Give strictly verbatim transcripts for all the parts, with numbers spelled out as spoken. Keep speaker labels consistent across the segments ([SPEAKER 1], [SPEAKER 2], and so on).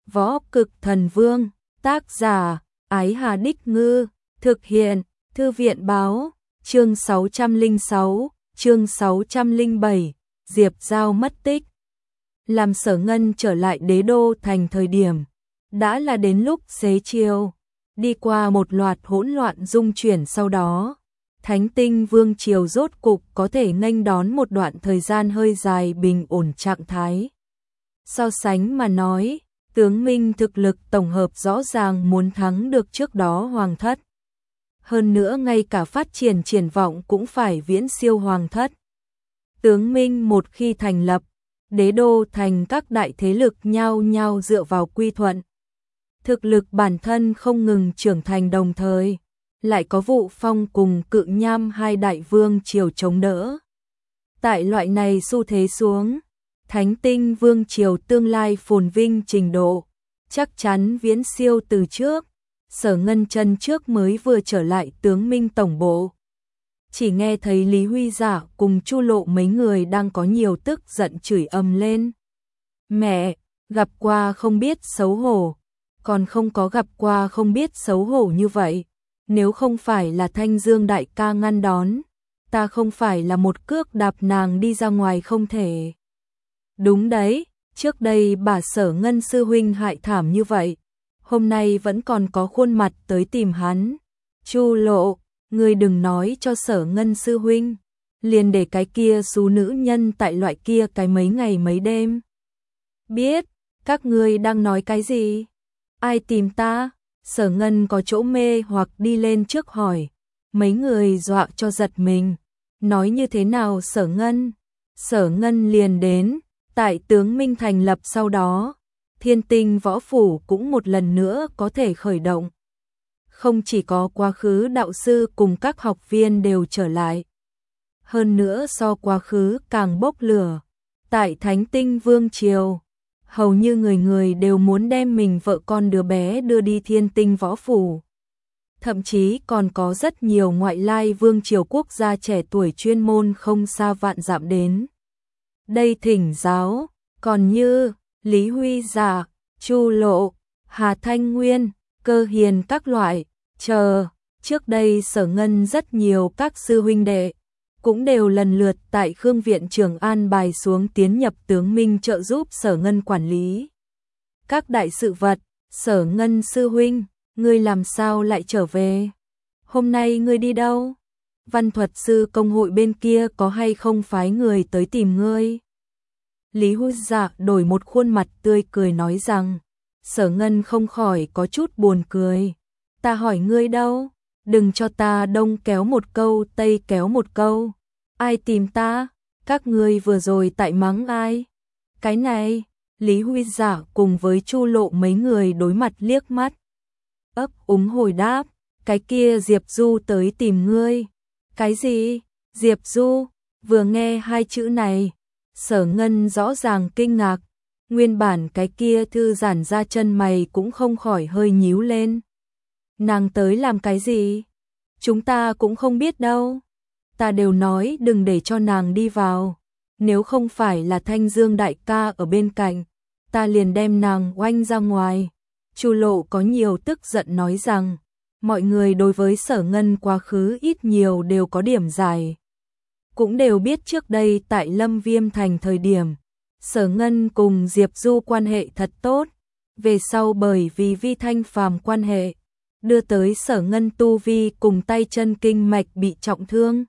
[SPEAKER 1] Võ Cực Thần Vương, tác giả, Ái Hà Đích Ngư, thực hiện, Thư viện Báo, chương sáu trăm lẻ sáu, chương sáu trăm lẻ bảy, Diệp Giao mất tích. Làm Sở Ngân trở lại đế đô thành thời điểm, đã là đến lúc xế chiều, đi qua một loạt hỗn loạn dung chuyển sau đó. Thánh Tinh Vương triều rốt cục có thể nghênh đón một đoạn thời gian hơi dài bình ổn trạng thái. So sánh mà nói, tướng Minh thực lực tổng hợp rõ ràng muốn thắng được trước đó Hoàng thất. Hơn nữa ngay cả phát triển triển vọng cũng phải viễn siêu Hoàng thất. Tướng Minh một khi thành lập, đế đô thành các đại thế lực nhau nhau dựa vào quy thuận. Thực lực bản thân không ngừng trưởng thành đồng thời, lại có Vụ Phong cùng Cự Nham hai đại vương triều chống đỡ. Tại loại này xu thế xuống, Thánh Tinh Vương triều tương lai phồn vinh trình độ, chắc chắn viễn siêu từ trước. Sở Ngân chân trước mới vừa trở lại tướng Minh tổng bộ. Chỉ nghe thấy Lý Huy Giả cùng Chu Lộ mấy người đang có nhiều tức giận chửi ầm lên. Mẹ, gặp qua không biết xấu hổ, còn không có gặp qua không biết xấu hổ như vậy. Nếu không phải là Thanh Dương đại ca ngăn đón, ta không phải là một cước đạp nàng đi ra ngoài không thể. Đúng đấy, trước đây bà Sở Ngân sư huynh hại thảm như vậy, hôm nay vẫn còn có khuôn mặt tới tìm hắn. Chu Lộ, ngươi đừng nói cho Sở Ngân sư huynh, liền để cái kia xú nữ nhân tại loại kia cái mấy ngày mấy đêm. Biết, các ngươi đang nói cái gì? Ai tìm ta? Sở Ngân có chỗ mê hoặc đi lên trước hỏi. Mấy người dọa cho giật mình. Nói như thế nào Sở Ngân? Sở Ngân liền đến. Tại tướng Minh thành lập sau đó, Thiên Tinh Võ Phủ cũng một lần nữa có thể khởi động. Không chỉ có quá khứ đạo sư cùng các học viên đều trở lại. Hơn nữa so quá khứ càng bốc lửa. Tại Thánh Tinh Vương triều, hầu như người người đều muốn đem mình vợ con đứa bé đưa đi Thiên Tinh Võ Phủ. Thậm chí còn có rất nhiều ngoại lai vương triều quốc gia trẻ tuổi chuyên môn không xa vạn dặm đến đây thỉnh giáo, còn như Lý Huy Giả, Chu Lộ, Hà Thanh Nguyên, Cơ Hiền các loại, chờ, trước đây Sở Ngân rất nhiều các sư huynh đệ, cũng đều lần lượt tại Khương Viện Trường an bài xuống tiến nhập tướng Minh trợ giúp Sở Ngân quản lý. Các đại sự vật, Sở Ngân sư huynh, ngươi làm sao lại trở về? Hôm nay ngươi đi đâu? Văn thuật sư công hội bên kia có hay không phái người tới tìm ngươi? Lý Huy Dạ đổi một khuôn mặt tươi cười nói rằng, Sở Ngân không khỏi có chút buồn cười. Ta hỏi ngươi đâu? Đừng cho ta đông kéo một câu tây kéo một câu. Ai tìm ta? Các ngươi vừa rồi tại mắng ai? Cái này, Lý Huy Dạ cùng với Chu Lộ mấy người đối mặt liếc mắt. Ấp úng hồi đáp, cái kia Diệp Du tới tìm ngươi. Cái gì? Diệp Du? Vừa nghe hai chữ này, Sở Ngân rõ ràng kinh ngạc. Nguyên bản cái kia thư giản ra chân mày cũng không khỏi hơi nhíu lên. Nàng tới làm cái gì? Chúng ta cũng không biết đâu. Ta đều nói đừng để cho nàng đi vào. Nếu không phải là Thanh Dương đại ca ở bên cạnh, ta liền đem nàng oanh ra ngoài. Chu Lộ có nhiều tức giận nói rằng, mọi người đối với Sở Ngân quá khứ ít nhiều đều có điểm giải. Cũng đều biết trước đây tại Lâm Viêm thành thời điểm, Sở Ngân cùng Diệp Du quan hệ thật tốt. Về sau bởi vì Vi Thanh Phàm quan hệ, đưa tới Sở Ngân tu vi cùng tay chân kinh mạch bị trọng thương.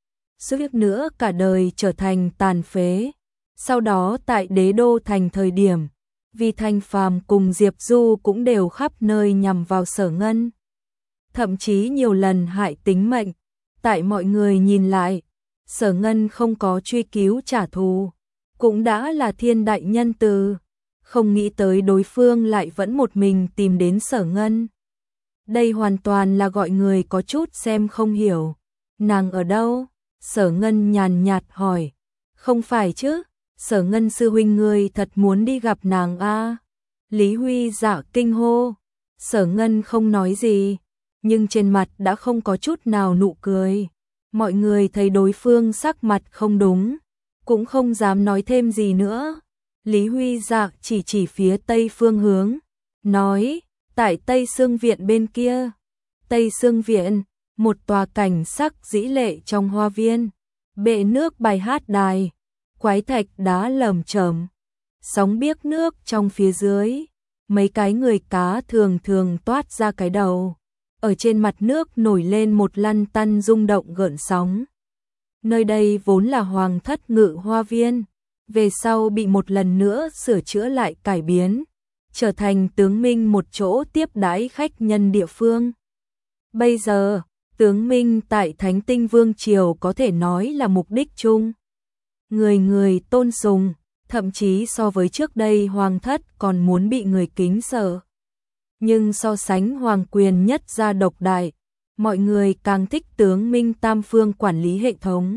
[SPEAKER 1] Suýt nữa cả đời trở thành tàn phế. Sau đó tại đế đô thành thời điểm, Vi Thanh Phàm cùng Diệp Du cũng đều khắp nơi nhằm vào Sở Ngân. Thậm chí nhiều lần hại tính mệnh. Tại mọi người nhìn lại, Sở Ngân không có truy cứu trả thù, cũng đã là thiên đại nhân từ. Không nghĩ tới đối phương lại vẫn một mình tìm đến Sở Ngân. Đây hoàn toàn là gọi người có chút xem không hiểu. Nàng ở đâu? Sở Ngân nhàn nhạt hỏi. Không phải chứ, Sở Ngân sư huynh ngươi thật muốn đi gặp nàng a? À? Lý Huy Dạ kinh hô. Sở Ngân không nói gì, nhưng trên mặt đã không có chút nào nụ cười. Mọi người thấy đối phương sắc mặt không đúng, cũng không dám nói thêm gì nữa. Lý Huy Dạ chỉ chỉ phía tây phương hướng, nói, tại Tây Sương Viện bên kia. Tây Sương Viện, một tòa cảnh sắc dĩ lệ trong hoa viên, bệ nước bài hát đài, quái thạch đá lởm chởm, sóng biếc nước trong phía dưới, mấy cái người cá thường thường toát ra cái đầu. Ở trên mặt nước nổi lên một lăn tăn rung động gợn sóng. Nơi đây vốn là Hoàng thất ngự hoa viên, về sau bị một lần nữa sửa chữa lại cải biến, trở thành Tướng Minh một chỗ tiếp đãi khách nhân địa phương. Bây giờ, Tướng Minh tại Thánh Tinh Vương Triều có thể nói là mục đích chung. Người người tôn sùng, thậm chí so với trước đây Hoàng thất còn muốn bị người kính sợ. Nhưng so sánh Hoàng quyền nhất gia độc đại, mọi người càng thích Tướng Minh tam phương quản lý hệ thống.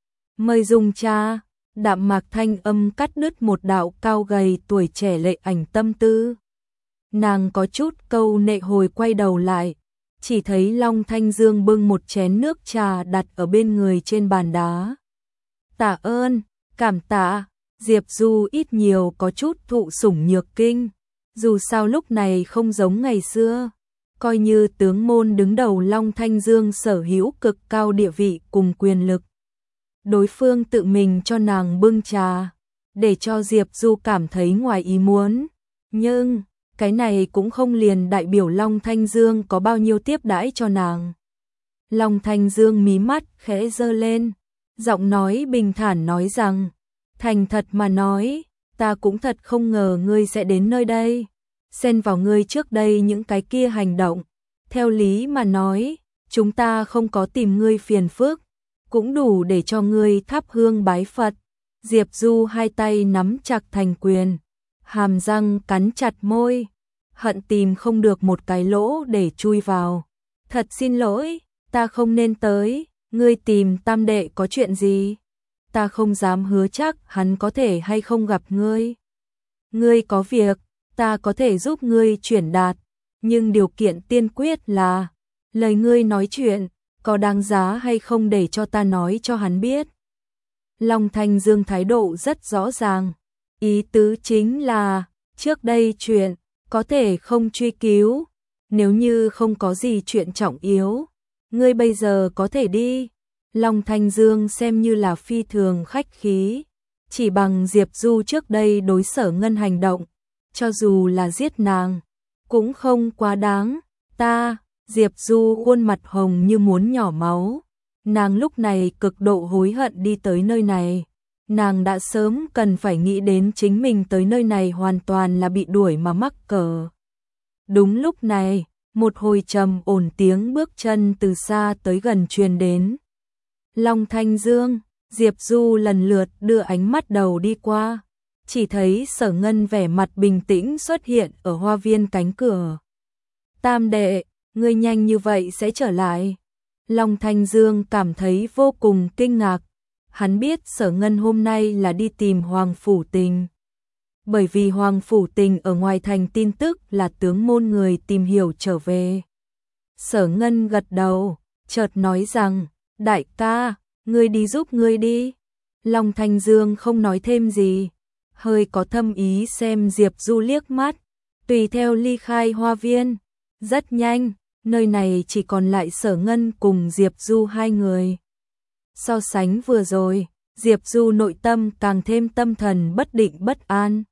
[SPEAKER 1] Mời dùng cha, đạm mạc thanh âm cắt đứt một đạo cao gầy tuổi trẻ lệ ảnh tâm tư. Nàng có chút câu nệ hồi quay đầu lại, chỉ thấy Long Thanh Dương bưng một chén nước trà đặt ở bên người trên bàn đá. Tạ ơn, cảm tạ, Diệp Du ít nhiều có chút thụ sủng nhược kinh, dù sao lúc này không giống ngày xưa, coi như tướng môn đứng đầu Long Thanh Dương sở hữu cực cao địa vị cùng quyền lực. Đối phương tự mình cho nàng bưng trà, để cho Diệp Du cảm thấy ngoài ý muốn, nhưng cái này cũng không liền đại biểu Long Thanh Dương có bao nhiêu tiếp đãi cho nàng. Long Thanh Dương mí mắt khẽ giơ lên, giọng nói bình thản nói rằng, thành thật mà nói, ta cũng thật không ngờ ngươi sẽ đến nơi đây, xen vào ngươi trước đây những cái kia hành động. Theo lý mà nói, chúng ta không có tìm ngươi phiền phức, cũng đủ để cho ngươi thắp hương bái Phật. Diệp Du hai tay nắm chặt thành quyền, hàm răng cắn chặt môi, hận tìm không được một cái lỗ để chui vào. Thật xin lỗi, ta không nên tới, ngươi tìm tam đệ có chuyện gì? Ta không dám hứa chắc hắn có thể hay không gặp ngươi. Ngươi có việc, ta có thể giúp ngươi chuyển đạt, nhưng điều kiện tiên quyết là, lời ngươi nói chuyện, có đáng giá hay không để cho ta nói cho hắn biết. Long Thanh Dương thái độ rất rõ ràng, ý tứ chính là, trước đây chuyện, có thể không truy cứu, nếu như không có gì chuyện trọng yếu, ngươi bây giờ có thể đi. Long Thanh Dương xem như là phi thường khách khí, chỉ bằng Diệp Du trước đây đối Sở Ngân hành động, cho dù là giết nàng, cũng không quá đáng. Ta, Diệp Du khuôn mặt hồng như muốn nhỏ máu, nàng lúc này cực độ hối hận đi tới nơi này, nàng đã sớm cần phải nghĩ đến chính mình tới nơi này hoàn toàn là bị đuổi mà mắc cỡ. Đúng lúc này, một hồi trầm ổn tiếng bước chân từ xa tới gần truyền đến. Long Thanh Dương, Diệp Du lần lượt đưa ánh mắt đầu đi qua, chỉ thấy Sở Ngân vẻ mặt bình tĩnh xuất hiện ở hoa viên cánh cửa. Tam đệ, ngươi nhanh như vậy sẽ trở lại. Long Thanh Dương cảm thấy vô cùng kinh ngạc, hắn biết Sở Ngân hôm nay là đi tìm Hoàng Phủ Tình. Bởi vì Hoàng Phủ Tình ở ngoài thành tin tức là tướng môn người tìm hiểu trở về. Sở Ngân gật đầu, chợt nói rằng, đại ca, ngươi đi giúp ngươi đi. Long Thanh Dương không nói thêm gì, hơi có thâm ý xem Diệp Du liếc mắt, tùy theo ly khai hoa viên. Rất nhanh, nơi này chỉ còn lại Sở Ngân cùng Diệp Du hai người. So sánh vừa rồi, Diệp Du nội tâm càng thêm tâm thần bất định bất an.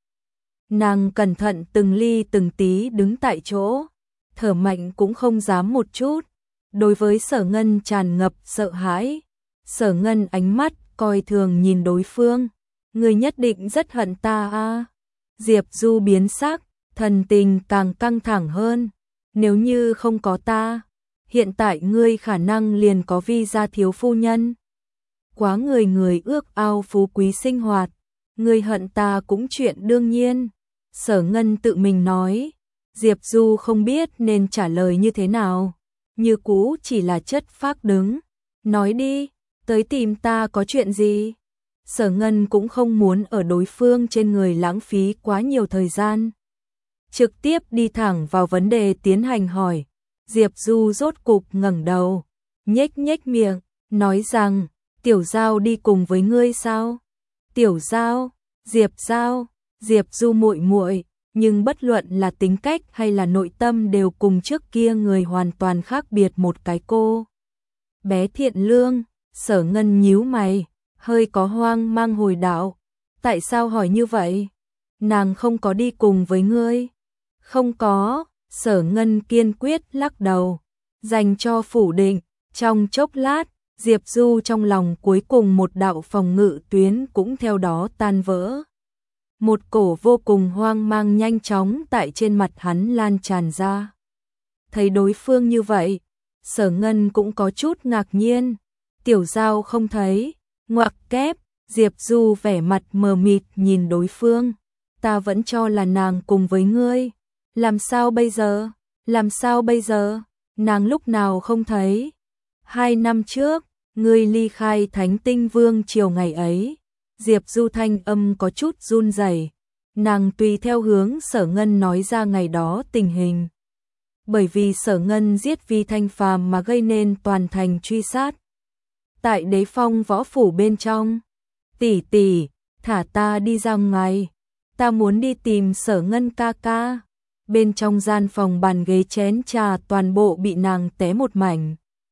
[SPEAKER 1] Nàng cẩn thận từng ly từng tí đứng tại chỗ, thở mạnh cũng không dám một chút. Đối với Sở Ngân tràn ngập sợ hãi, Sở Ngân ánh mắt coi thường nhìn đối phương, người nhất định rất hận ta a. Diệp Du biến sắc, thần tình càng căng thẳng hơn, nếu như không có ta, hiện tại ngươi khả năng liền có vi gia thiếu phu nhân. Quá người người ước ao phú quý sinh hoạt, ngươi hận ta cũng chuyện đương nhiên. Sở Ngân tự mình nói, Diệp Du không biết nên trả lời như thế nào, như cũ chỉ là chất phác đứng. Nói đi, tới tìm ta có chuyện gì? Sở Ngân cũng không muốn ở đối phương trên người lãng phí quá nhiều thời gian, trực tiếp đi thẳng vào vấn đề tiến hành hỏi. Diệp Du rốt cục ngẩng đầu, nhếch nhếch miệng, nói rằng, Tiểu Giao đi cùng với ngươi sao? Tiểu Giao, Diệp Giao, Diệp Du muội muội, nhưng bất luận là tính cách hay là nội tâm đều cùng trước kia người hoàn toàn khác biệt một cái cô. Bé thiện lương, Sở Ngân nhíu mày, hơi có hoang mang hồi đạo. Tại sao hỏi như vậy? Nàng không có đi cùng với ngươi. Không có, Sở Ngân kiên quyết lắc đầu, dành cho phủ định. Trong chốc lát, Diệp Du trong lòng cuối cùng một đạo phòng ngự tuyến cũng theo đó tan vỡ. Một cổ vô cùng hoang mang nhanh chóng tại trên mặt hắn lan tràn ra. Thấy đối phương như vậy, Sở Ngân cũng có chút ngạc nhiên. Tiểu Giao không thấy, ngoặc kép, Diệp Du vẻ mặt mờ mịt nhìn đối phương. Ta vẫn cho là nàng cùng với ngươi. Làm sao bây giờ? Làm sao bây giờ? Nàng lúc nào không thấy? Hai năm trước, ngươi ly khai Thánh Tinh Vương triều ngày ấy. Diệp Du thanh âm có chút run rẩy. Nàng tùy theo hướng Sở Ngân nói ra ngày đó tình hình. Bởi vì Sở Ngân giết Vi Thanh Phàm mà gây nên toàn thành truy sát. Tại Đế Phong võ phủ bên trong, tỷ tỷ, thả ta đi ra ngoài, ta muốn đi tìm Sở Ngân ca ca. Bên trong gian phòng bàn ghế chén trà toàn bộ bị nàng té một mảnh.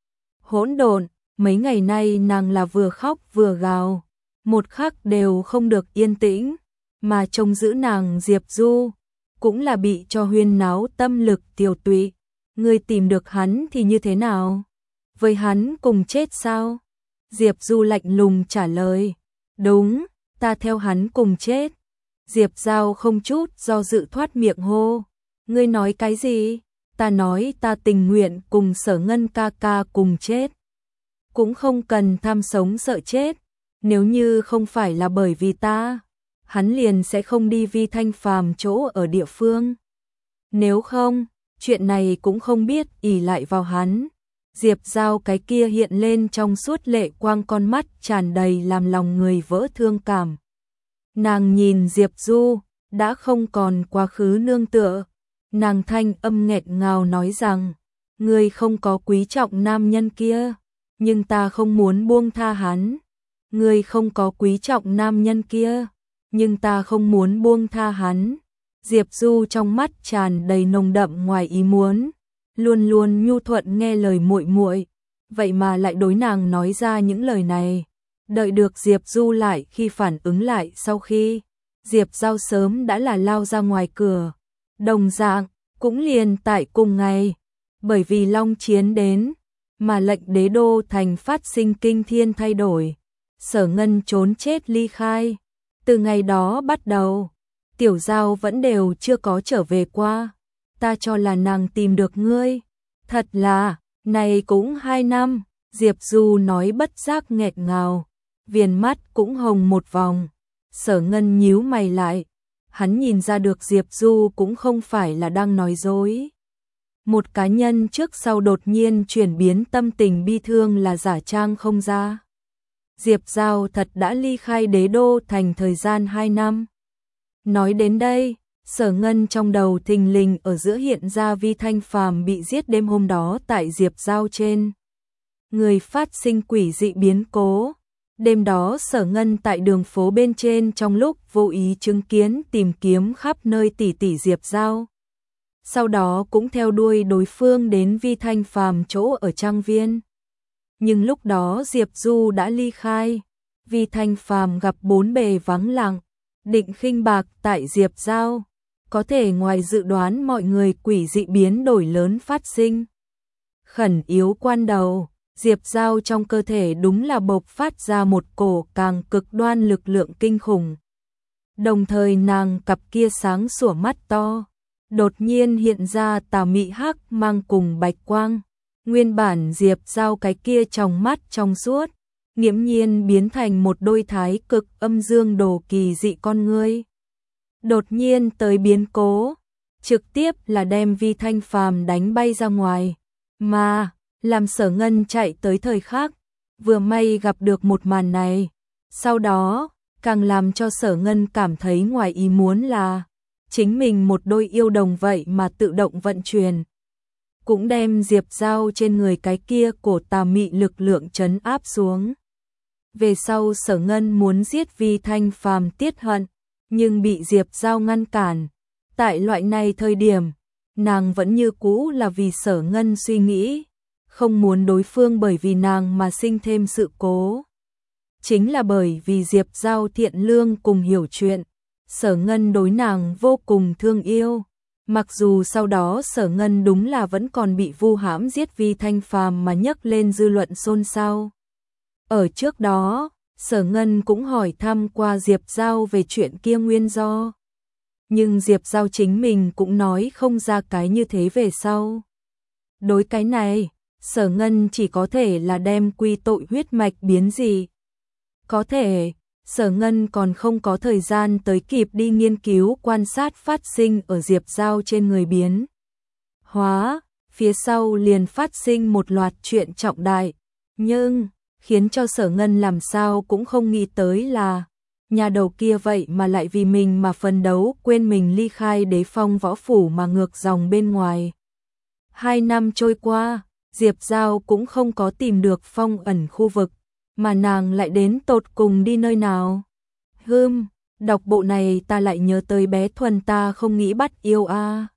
[SPEAKER 1] Hỗn độn, mấy ngày nay nàng là vừa khóc vừa gào, một khắc đều không được yên tĩnh, mà trông giữ nàng Diệp Du cũng là bị cho huyên náo tâm lực tiêu tụy. Ngươi tìm được hắn thì như thế nào? Với hắn cùng chết sao? Diệp Du lạnh lùng trả lời. Đúng, ta theo hắn cùng chết. Diệp Giao không chút do dự thoát miệng hô. Ngươi nói cái gì? Ta nói ta tình nguyện cùng Sở Ngân ca ca cùng chết. Cũng không cần tham sống sợ chết. Nếu như không phải là bởi vì ta, hắn liền sẽ không đi Vi Thanh Phàm chỗ ở địa phương. Nếu không, chuyện này cũng không biết ỷ lại vào hắn. Diệp Giao cái kia hiện lên trong suốt lệ quang, con mắt tràn đầy làm lòng người vỡ thương cảm. Nàng nhìn Diệp Du, đã không còn quá khứ nương tựa. Nàng thanh âm nghẹt ngào nói rằng, ngươi không có quý trọng nam nhân kia, nhưng ta không muốn buông tha hắn. Ngươi không có quý trọng nam nhân kia, nhưng ta không muốn buông tha hắn. Diệp Du trong mắt tràn đầy nồng đậm ngoài ý muốn, luôn luôn nhu thuận nghe lời muội muội, vậy mà lại đối nàng nói ra những lời này. Đợi được Diệp Du lại khi phản ứng lại sau khi Diệp Giao sớm đã là lao ra ngoài cửa. Đồng dạng, cũng liền tại cùng ngày, bởi vì Long Chiến đến, mà lệnh đế đô thành phát sinh kinh thiên thay đổi. Sở Ngân trốn chết ly khai. Từ ngày đó bắt đầu, Tiểu Giao vẫn đều chưa có trở về qua. Ta cho là nàng tìm được ngươi. Thật là, này cũng hai năm, Diệp Du nói bất giác nghẹt ngào, viền mắt cũng hồng một vòng. Sở Ngân nhíu mày lại, hắn nhìn ra được Diệp Du cũng không phải là đang nói dối. Một cá nhân trước sau đột nhiên chuyển biến tâm tình bi thương là giả trang không ra. Diệp Giao thật đã ly khai đế đô thành thời gian hai năm. Nói đến đây, Sở Ngân trong đầu thình lình ở giữa hiện ra Vi Thanh Phàm bị giết đêm hôm đó tại Diệp Giao trên. Người phát sinh quỷ dị biến cố. Đêm đó Sở Ngân tại đường phố bên trên trong lúc vô ý chứng kiến tìm kiếm khắp nơi tỷ tỷ Diệp Giao. Sau đó cũng theo đuôi đối phương đến Vi Thanh Phàm chỗ ở trang viên. Nhưng lúc đó Diệp Du đã ly khai, Vi Thanh Phàm gặp bốn bề vắng lặng, định khinh bạc tại Diệp Giao, có thể ngoài dự đoán mọi người quỷ dị biến đổi lớn phát sinh. Khẩn yếu quan đầu, Diệp Giao trong cơ thể đúng là bộc phát ra một cổ càng cực đoan lực lượng kinh khủng. Đồng thời nàng cặp kia sáng sủa mắt to, đột nhiên hiện ra tà mị hắc mang cùng bạch quang. Nguyên bản Diệp Giao cái kia trong mắt trong suốt, nghiễm nhiên biến thành một đôi thái cực âm dương đồ kỳ dị con ngươi. Đột nhiên tới biến cố, trực tiếp là đem Vi Thanh Phàm đánh bay ra ngoài, mà làm Sở Ngân chạy tới thời khắc, vừa may gặp được một màn này. Sau đó, càng làm cho Sở Ngân cảm thấy ngoài ý muốn là chính mình một đôi yêu đồng vậy mà tự động vận chuyển, cũng đem Diệp Giao trên người cái kia của tà mị lực lượng trấn áp xuống. Về sau Sở Ngân muốn giết Vi Thanh Phàm tiết hận, nhưng bị Diệp Giao ngăn cản, Tại loại này thời điểm, nàng vẫn như cũ là vì Sở Ngân suy nghĩ, không muốn đối phương bởi vì nàng mà sinh thêm sự cố. Chính là bởi vì Diệp Giao thiện lương cùng hiểu chuyện, Sở Ngân đối nàng vô cùng thương yêu. Mặc dù sau đó Sở Ngân đúng là vẫn còn bị vu hãm giết Vi Thanh Phàm mà nhấc lên dư luận xôn xao. Ở trước đó, Sở Ngân cũng hỏi thăm qua Diệp Giao về chuyện kia nguyên do. Nhưng Diệp Giao chính mình cũng nói không ra cái như thế về sau. Đối cái này, Sở Ngân chỉ có thể là đem quy tội huyết mạch biến dị. Có thể, Sở Ngân còn không có thời gian tới kịp đi nghiên cứu quan sát phát sinh ở Diệp Giao trên người biến hóa, phía sau liền phát sinh một loạt chuyện trọng đại. Nhưng, khiến cho Sở Ngân làm sao cũng không nghĩ tới là, nhà đầu kia vậy mà lại vì mình mà phấn đấu, quên mình ly khai Đế Phong võ phủ mà ngược dòng bên ngoài. Hai năm trôi qua, Diệp Giao cũng không có tìm được phong ẩn khu vực, mà nàng lại đến tột cùng đi nơi nào. Hừm, đọc bộ này ta lại nhớ tới bé Thuần ta không nghĩ bắt yêu a.